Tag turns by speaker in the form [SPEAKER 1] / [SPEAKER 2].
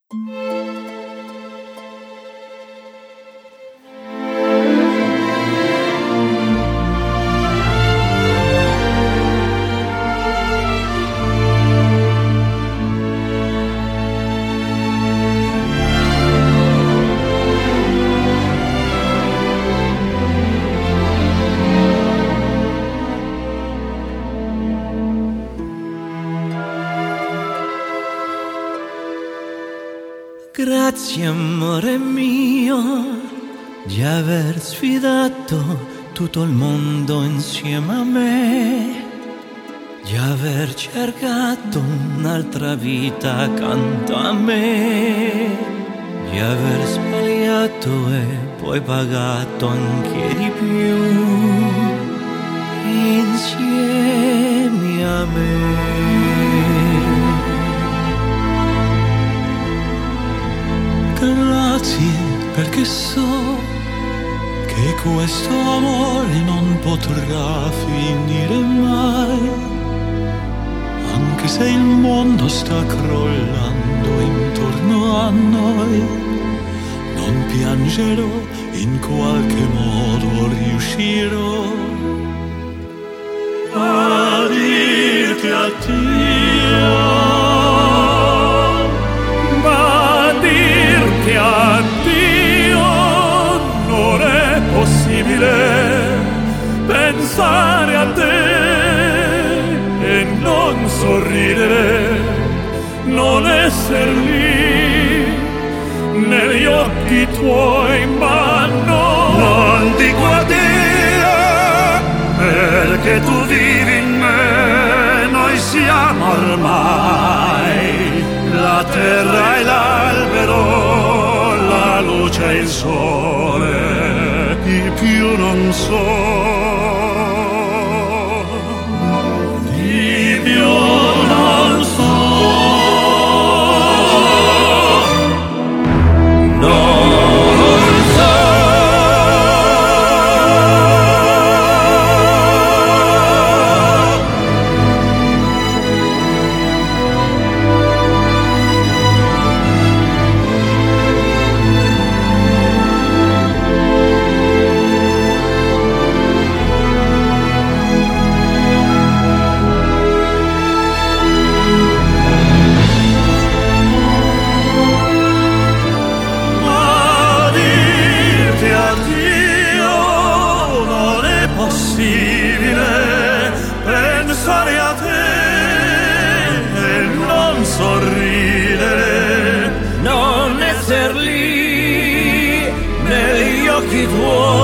[SPEAKER 1] Grazie amore mio di aver sfidato tutto il mondo insieme a me, di aver cercato un'altra vita accanto a me, di aver sbagliato e poi pagato anche di più insieme a me.
[SPEAKER 2] Grazie perché so che questo amore non potrà finire mai, anche se il mondo sta crollando intorno a noi, non piangerò, in qualche modo riuscirò a dirti addio.
[SPEAKER 3] Dirti addio non è possibile, pensare a te e non sorridere, non esser lì negli occhi tuoi, ma non dico addio perché tu vivi in me, noi siamo ormai la terra e l'albero, la luce e il sole, di più non so. Di più non so. Pensare a te e non sorridere, non esser lì negli occhi tuoi.